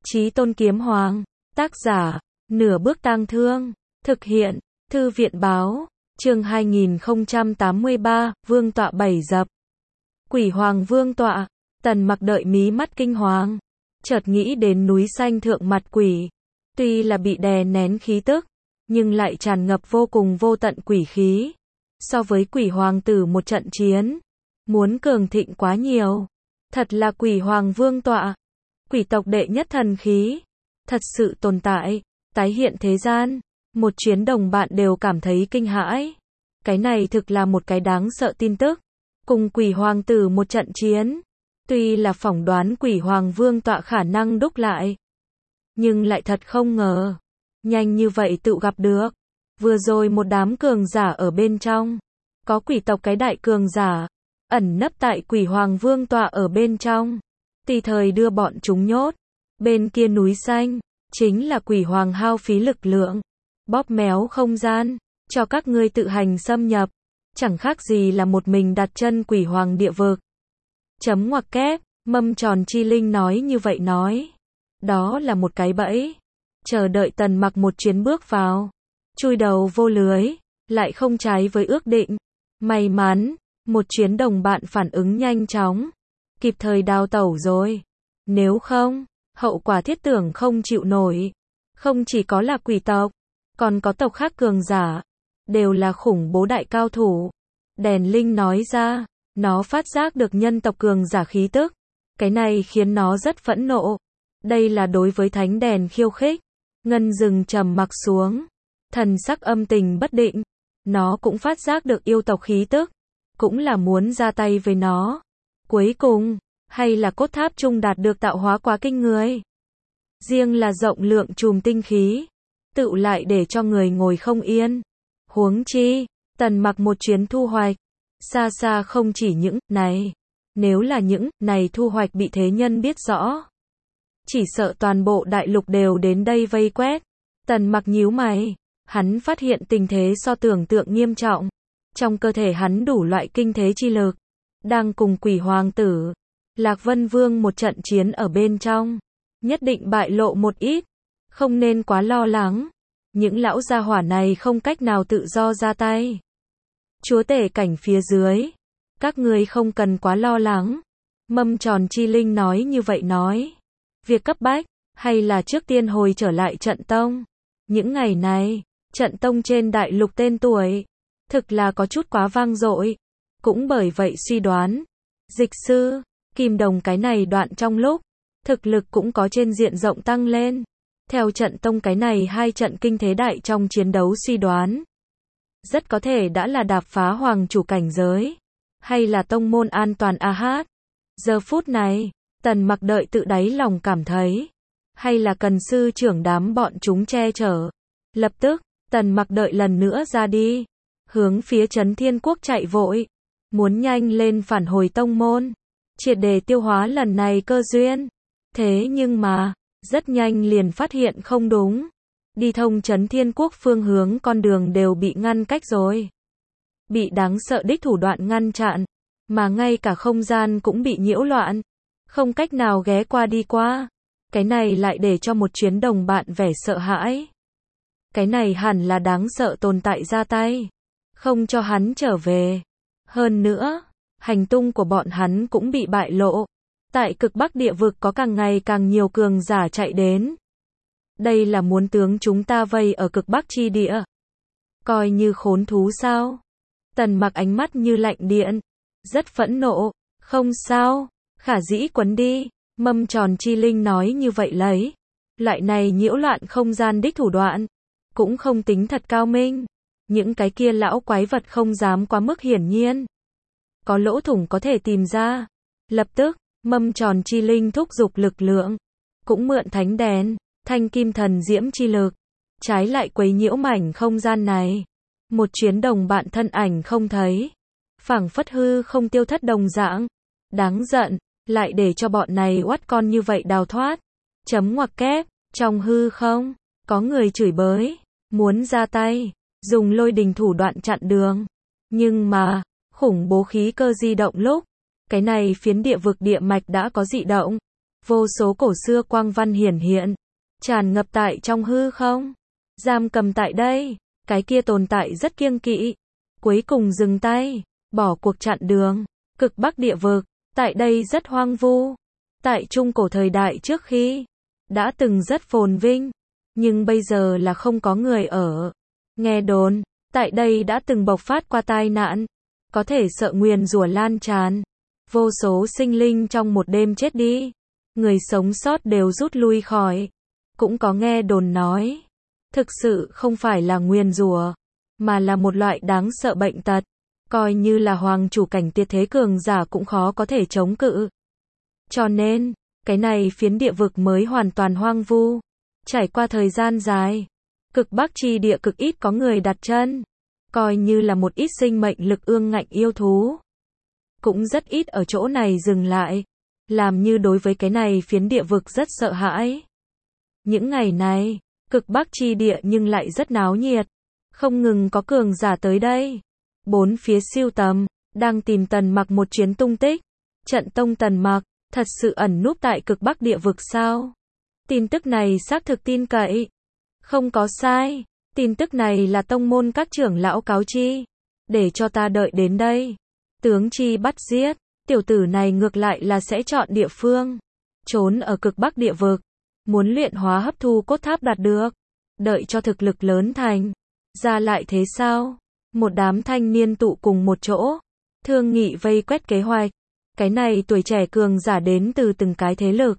Chí Tôn Kiếm Hoàng. Tác giả, Nửa Bước Tang Thương. Thực hiện, Thư viện báo. Chương 2083, Vương tọa 7 dập. Quỷ Hoàng Vương tọa. Tần Mặc đợi mí mắt kinh hoàng. Chợt nghĩ đến núi xanh thượng mặt quỷ. Tuy là bị đè nén khí tức, nhưng lại tràn ngập vô cùng vô tận quỷ khí. So với quỷ hoàng tử một trận chiến, muốn cường thịnh quá nhiều. Thật là Quỷ Hoàng Vương tọa. Quỷ tộc đệ nhất thần khí. Thật sự tồn tại, tái hiện thế gian. Một chuyến đồng bạn đều cảm thấy kinh hãi. Cái này thực là một cái đáng sợ tin tức. Cùng quỷ hoàng tử một trận chiến. Tuy là phỏng đoán Quỷ Hoàng Vương tọa khả năng đúc lại, nhưng lại thật không ngờ. Nhanh như vậy tự gặp được. Vừa rồi một đám cường giả ở bên trong. Có quỷ tộc cái đại cường giả. Ẩn nấp tại Quỷ Hoàng Vương tọa ở bên trong. Tùy thời đưa bọn chúng nhốt. Bên kia núi xanh, chính là Quỷ Hoàng hao phí lực lượng. Bóp méo không gian, cho các ngươi tự hành xâm nhập. Chẳng khác gì là một mình đặt chân Quỷ Hoàng địa vực. Chấm ngoặc kép, Mâm Tròn Chi Linh nói như vậy nói. Đó là một cái bẫy. Chờ đợi Tần Mặc một chuyến bước vào. Chui đầu vô lưới, lại không trái với ước định. May mắn, một chuyến đồng bạn phản ứng nhanh chóng. Kịp thời đào tẩu rồi. Nếu không, hậu quả thiết tưởng không chịu nổi. Không chỉ có là quỷ tộc, còn có tộc khác cường giả. Đều là khủng bố đại cao thủ. Đèn Linh nói ra, nó phát giác được nhân tộc cường giả khí tức. Cái này khiến nó rất phẫn nộ. Đây là đối với thánh đèn khiêu khích. Ngân rừng trầm mặc xuống. Thần sắc âm tình bất định. Nó cũng phát giác được yêu tộc khí tức. Cũng là muốn ra tay với nó. Cuối cùng, hay là cốt tháp trung đạt được tạo hóa quá kinh người. Riêng là rộng lượng chùm tinh khí. Tựu lại để cho người ngồi không yên. Huống chi, Tần Mặc một chuyến thu hoạch. Xa xa không chỉ những này. Nếu là những này thu hoạch bị thế nhân biết rõ. Chỉ sợ toàn bộ đại lục đều đến đây vây quét. Tần Mặc nhíu mày. Hắn phát hiện tình thế so tưởng tượng nghiêm trọng. Trong cơ thể hắn đủ loại kinh thế chi lực. Đang cùng Quỷ Hoàng tử, Lạc Vân Vương một trận chiến ở bên trong. Nhất định bại lộ một ít. Không nên quá lo lắng. Những lão gia hỏa này không cách nào tự do ra tay. Chúa tể cảnh phía dưới. Các ngươi không cần quá lo lắng. Mâm Tròn Chi Linh nói như vậy nói. Việc cấp bách, hay là trước tiên hồi trở lại trận tông. Những ngày này, trận tông trên đại lục tên tuổi. Thực là có chút quá vang dội. Cũng bởi vậy suy đoán. Dịch sư, Kim Đồng cái này đoạn trong lúc. Thực lực cũng có trên diện rộng tăng lên. Theo trận tông cái này hai trận kinh thế đại trong chiến đấu suy đoán. Rất có thể đã là đạp phá hoàng chủ cảnh giới. Hay là tông môn an toàn AH. Giờ phút này, Tần Mặc đợi tự đáy lòng cảm thấy. Hay là cần sư trưởng đám bọn chúng che chở. Lập tức, Tần Mặc đợi lần nữa ra đi. Hướng phía Trấn Thiên Quốc chạy vội. Muốn nhanh lên phản hồi tông môn. Triệt để tiêu hóa lần này cơ duyên. Thế nhưng mà, rất nhanh liền phát hiện không đúng. Đi thông Trấn Thiên Quốc phương hướng con đường đều bị ngăn cách rồi. Bị đáng sợ đích thủ đoạn ngăn chặn. Mà ngay cả không gian cũng bị nhiễu loạn. Không cách nào ghé qua đi qua. Cái này lại để cho một chuyến đồng bạn vẻ sợ hãi. Cái này hẳn là đáng sợ tồn tại ra tay. Không cho hắn trở về. Hơn nữa, hành tung của bọn hắn cũng bị bại lộ. Tại cực Bắc địa vực có càng ngày càng nhiều cường giả chạy đến. Đây là muốn tướng chúng ta vây ở cực Bắc chi địa. Coi như khốn thú sao? Tần Mặc ánh mắt như lạnh điện. Rất phẫn nộ. Không sao. Khả dĩ quấn đi. Mâm Tròn Chi Linh nói như vậy lấy. Loại này nhiễu loạn không gian đích thủ đoạn. Cũng không tính thật cao minh. Những cái kia lão quái vật không dám quá mức hiển nhiên. Có lỗ thủng có thể tìm ra. Lập tức, Mâm Tròn Chi Linh thúc giục lực lượng. Cũng mượn thánh đèn, thanh kim thần diễm chi lực. Trái lại quấy nhiễu mảnh không gian này. Một chuyến đồng bạn thân ảnh không thấy. Phảng phất hư không tiêu thất đồng dạng. Đáng giận, lại để cho bọn này oắt con như vậy đào thoát. Chấm ngoặc kép, trong hư không, có người chửi bới. Muốn ra tay, dùng lôi đình thủ đoạn chặn đường. Nhưng mà, khủng bố khí cơ di động lúc. Cái này phiến địa vực địa mạch đã có dị động. Vô số cổ xưa quang văn hiển hiện, tràn ngập tại trong hư không. Giam cầm tại đây, cái kia tồn tại rất kiêng kỵ. Cuối cùng dừng tay, bỏ cuộc chặn đường. Cực Bắc địa vực, tại đây rất hoang vu. Tại trung cổ thời đại trước khi, đã từng rất phồn vinh, nhưng bây giờ là không có người ở. Nghe đồn, tại đây đã từng bộc phát qua tai nạn, có thể sợ nguyền rủa lan tràn. Vô số sinh linh trong một đêm chết đi, người sống sót đều rút lui khỏi. Cũng có nghe đồn nói, thực sự không phải là nguyền rủa, mà là một loại đáng sợ bệnh tật, coi như là hoàng chủ cảnh tuyệt thế cường giả cũng khó có thể chống cự. Cho nên, cái này phiến địa vực mới hoàn toàn hoang vu. Trải qua thời gian dài, cực Bắc chi địa cực ít có người đặt chân, coi như là một ít sinh mệnh lực ương ngạnh yêu thú, cũng rất ít ở chỗ này dừng lại, làm như đối với cái này phiến địa vực rất sợ hãi. Những ngày này, cực Bắc chi địa nhưng lại rất náo nhiệt, không ngừng có cường giả tới đây. Bốn phía siêu tầm, đang tìm Tần Mặc một chuyến tung tích. Trận tông Tần Mặc, thật sự ẩn núp tại cực Bắc địa vực sao? Tin tức này xác thực tin cậy. Không có sai, tin tức này là tông môn các trưởng lão cáo chi, để cho ta đợi đến đây. Tướng chi bắt giết, tiểu tử này ngược lại là sẽ chọn địa phương, trốn ở cực Bắc địa vực, muốn luyện hóa hấp thu cốt tháp đạt được, đợi cho thực lực lớn thành, ra lại thế sao? Một đám thanh niên tụ cùng một chỗ, thương nghị vây quét kế hoạch. Cái này tuổi trẻ cường giả đến từ từng cái thế lực.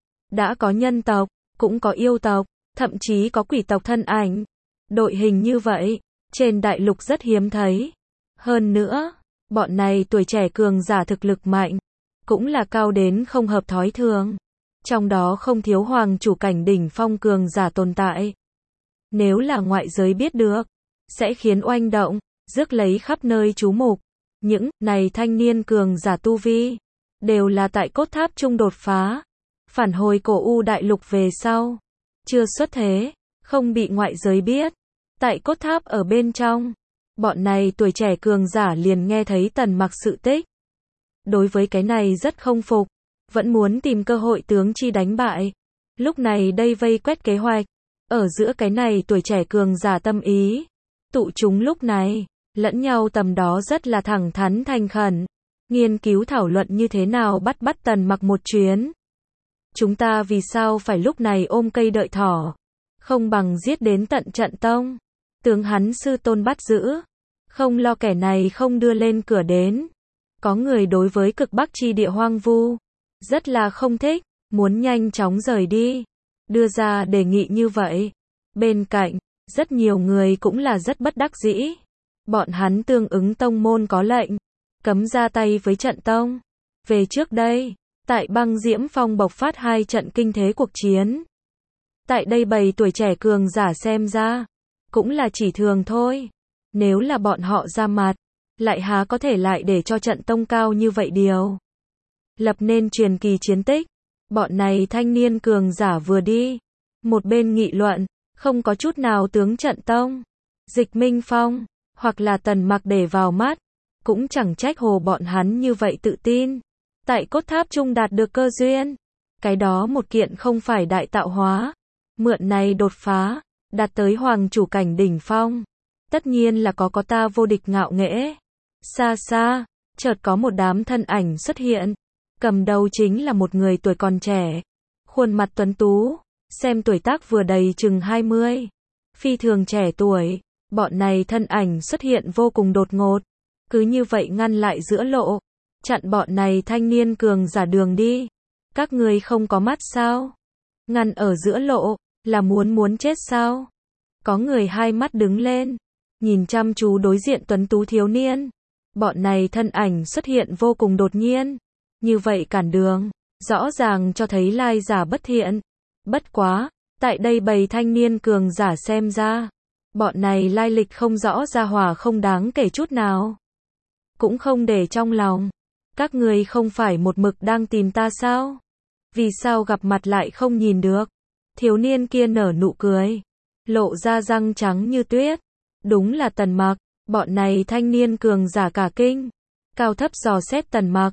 Đã có nhân tộc, cũng có yêu tộc, thậm chí có quỷ tộc thân ảnh. Đội hình như vậy, trên đại lục rất hiếm thấy. Hơn nữa, bọn này tuổi trẻ cường giả thực lực mạnh, cũng là cao đến không hợp thói thường. Trong đó không thiếu hoàng chủ cảnh đỉnh phong cường giả tồn tại. Nếu là ngoại giới biết được, sẽ khiến oanh động, rước lấy khắp nơi chú mục. Những này thanh niên cường giả tu vi, đều là tại cốt tháp trung đột phá, phản hồi cổ U đại lục về sau, chưa xuất thế, không bị ngoại giới biết. Tại cốt tháp ở bên trong, bọn này tuổi trẻ cường giả liền nghe thấy Tần Mặc sự tích. Đối với cái này rất không phục, vẫn muốn tìm cơ hội tướng chi đánh bại. Lúc này đây vây quét kế hoạch, ở giữa cái này tuổi trẻ cường giả tâm ý, tụ chúng lúc này, lẫn nhau tầm đó rất là thẳng thắn thành khẩn, nghiên cứu thảo luận như thế nào bắt Tần Mặc một chuyến. Chúng ta vì sao phải lúc này ôm cây đợi thỏ, không bằng giết đến tận trận tông, tướng hắn sư tôn bắt giữ, không lo kẻ này không đưa lên cửa đến. Có người đối với cực Bắc chi địa hoang vu, rất là không thích, muốn nhanh chóng rời đi, đưa ra đề nghị như vậy. Bên cạnh, rất nhiều người cũng là rất bất đắc dĩ. Bọn hắn tương ứng tông môn có lệnh, cấm ra tay với trận tông. Về trước đây, tại Băng Diễm Phong bộc phát 2 trận kinh thế cuộc chiến. Tại đây bầy tuổi trẻ cường giả xem ra, cũng là chỉ thường thôi. Nếu là bọn họ ra mặt, lại há có thể lại để cho trận tông cao như vậy điều. Lập nên truyền kỳ chiến tích. Bọn này thanh niên cường giả vừa đi, một bên nghị luận, không có chút nào tướng trận tông, Dịch Minh Phong, hoặc là Tần Mặc để vào mắt. Cũng chẳng trách hồ bọn hắn như vậy tự tin. Tại cốt tháp trung đạt được cơ duyên. Cái đó một kiện không phải đại tạo hóa. Mượn này đột phá, đạt tới hoàng chủ cảnh đỉnh phong. Tất nhiên là có ta vô địch ngạo nghễ. Xa xa, chợt có một đám thân ảnh xuất hiện. Cầm đầu chính là một người tuổi còn trẻ. Khuôn mặt tuấn tú, xem tuổi tác vừa đầy chừng 20. Phi thường trẻ tuổi, bọn này thân ảnh xuất hiện vô cùng đột ngột. Cứ như vậy ngăn lại giữa lộ, chặn bọn này thanh niên cường giả đường đi. Các ngươi không có mắt sao? Ngăn ở giữa lộ, là muốn chết sao? Có người hai mắt đứng lên, nhìn chăm chú đối diện tuấn tú thiếu niên. Bọn này thân ảnh xuất hiện vô cùng đột nhiên. Như vậy cản đường, rõ ràng cho thấy lai giả bất thiện. Bất quá, tại đây bầy thanh niên cường giả xem ra, bọn này lai lịch không rõ ra hỏa không đáng kể chút nào. Cũng không để trong lòng. Các người không phải một mực đang tìm ta sao? Vì sao gặp mặt lại không nhìn được? Thiếu niên kia nở nụ cười, lộ ra răng trắng như tuyết. Đúng là Tần Mặc. Bọn này thanh niên cường giả cả kinh, cao thấp dò xét Tần Mặc.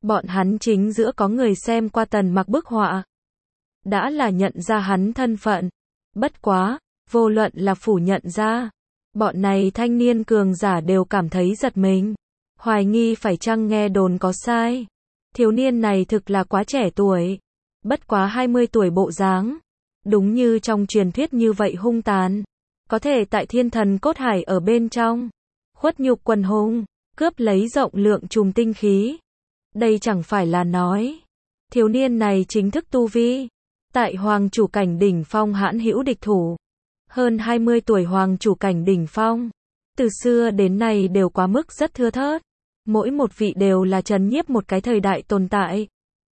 bọn hắn chính giữa có người xem qua Tần Mặc bức họa. Đã là nhận ra hắn thân phận. Bất quá, vô luận là phủ nhận ra, bọn này thanh niên cường giả đều cảm thấy giật mình. Hoài nghi phải chăng nghe đồn có sai. Thiếu niên này thực là quá trẻ tuổi. Bất quá 20 tuổi bộ dáng. Đúng như trong truyền thuyết như vậy hung tàn. Có thể tại thiên thần cốt hải ở bên trong. Khuất nhục quần hùng. Cướp lấy rộng lượng chùm tinh khí. Đây chẳng phải là nói. Thiếu niên này chính thức tu vi. Tại hoàng chủ cảnh đỉnh phong hãn hữu địch thủ. Hơn 20 tuổi hoàng chủ cảnh đỉnh phong. Từ xưa đến nay đều quá mức rất thưa thớt. Mỗi một vị đều là trấn nhiếp một cái thời đại tồn tại.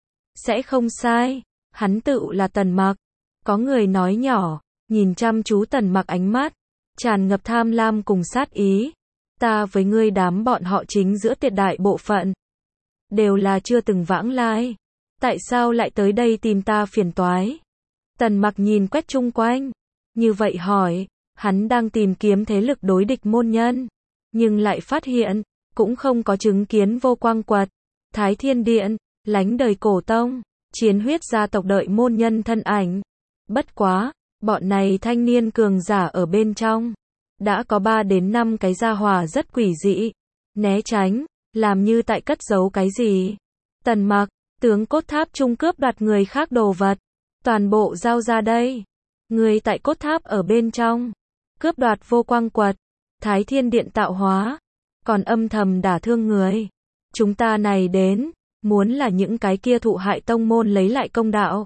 Sẽ không sai. Hắn tự là Tần Mặc. Có người nói nhỏ. Nhìn chăm chú Tần Mặc ánh mắt. Tràn ngập tham lam cùng sát ý. Ta với ngươi đám bọn họ chính giữa tuyệt đại bộ phận. Đều là chưa từng vãng lai. Tại sao lại tới đây tìm ta phiền toái? Tần Mặc nhìn quét chung quanh. Như vậy hỏi. Hắn đang tìm kiếm thế lực đối địch môn nhân. Nhưng lại phát hiện. Cũng không có chứng kiến Vô Quang Quật, Thái Thiên Điện, lánh đời cổ tông, chiến huyết gia tộc đợi môn nhân thân ảnh. Bất quá, bọn này thanh niên cường giả ở bên trong. Đã có 3 đến 5 cái gia hỏa rất quỷ dị. Né tránh, làm như tại cất giấu cái gì. Tần Mặc, tướng cốt tháp trung cướp đoạt người khác đồ vật. Toàn bộ giao ra đây. Người tại cốt tháp ở bên trong. Cướp đoạt Vô Quang Quật, Thái Thiên Điện tạo hóa. Còn âm thầm đả thương người. Chúng ta này đến, muốn là những cái kia thụ hại tông môn lấy lại công đạo.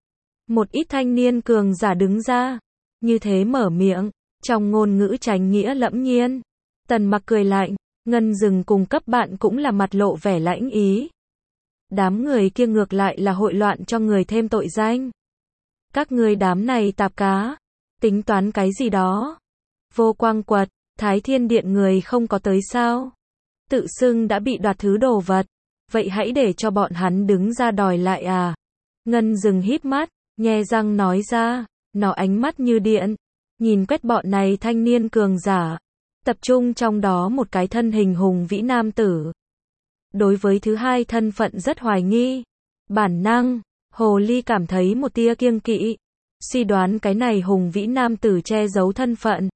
Một ít thanh niên cường giả đứng ra, như thế mở miệng, trong ngôn ngữ chánh nghĩa lẫm nhiên. Tần Mặc cười lạnh, Ngân Dừng cùng cấp bạn cũng là mặt lộ vẻ lãnh ý. Đám người kia ngược lại là hội loạn cho người thêm tội danh. Các ngươi đám này tạp cá, tính toán cái gì đó. Vô Quang Quật, Thái Thiên Điện người không có tới sao? Tự xưng đã bị đoạt thứ đồ vật. Vậy hãy để cho bọn hắn đứng ra đòi lại à? Ngân Dừng híp mắt, nhe răng nói ra. Nó ánh mắt như điện. Nhìn quét bọn này thanh niên cường giả. Tập trung trong đó một cái thân hình hùng vĩ nam tử. Đối với thứ hai thân phận rất hoài nghi. Bản năng, Hồ Ly cảm thấy một tia kiêng kỵ. Suy đoán cái này hùng vĩ nam tử che giấu thân phận.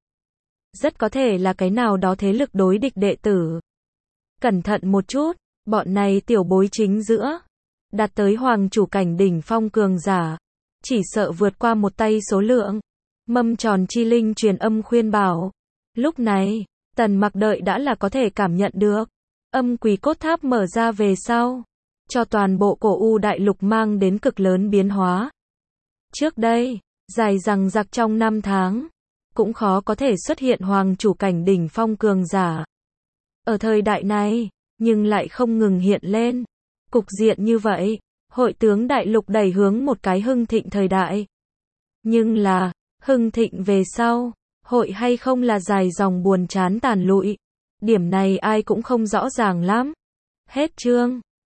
Rất có thể là cái nào đó thế lực đối địch đệ tử. Cẩn thận một chút, bọn này tiểu bối chính giữa. Đạt tới hoàng chủ cảnh đỉnh phong cường giả. Chỉ sợ vượt qua một tay số lượng. Mâm tròn chi linh truyền âm khuyên bảo. Lúc này, Tần Mặc đợi đã là có thể cảm nhận được. Âm quỷ cốt tháp mở ra về sau. Cho toàn bộ cổ U đại lục mang đến cực lớn biến hóa. Trước đây, dài dằng dặc trong 5 tháng. Cũng khó có thể xuất hiện hoàng chủ cảnh đỉnh phong cường giả. Ở thời đại này, nhưng lại không ngừng hiện lên. Cục diện như vậy, hội tướng đại lục đẩy hướng một cái hưng thịnh thời đại. Nhưng là, hưng thịnh về sau, hội hay không là dài dòng buồn chán tàn lụi. Điểm này ai cũng không rõ ràng lắm. Hết chương.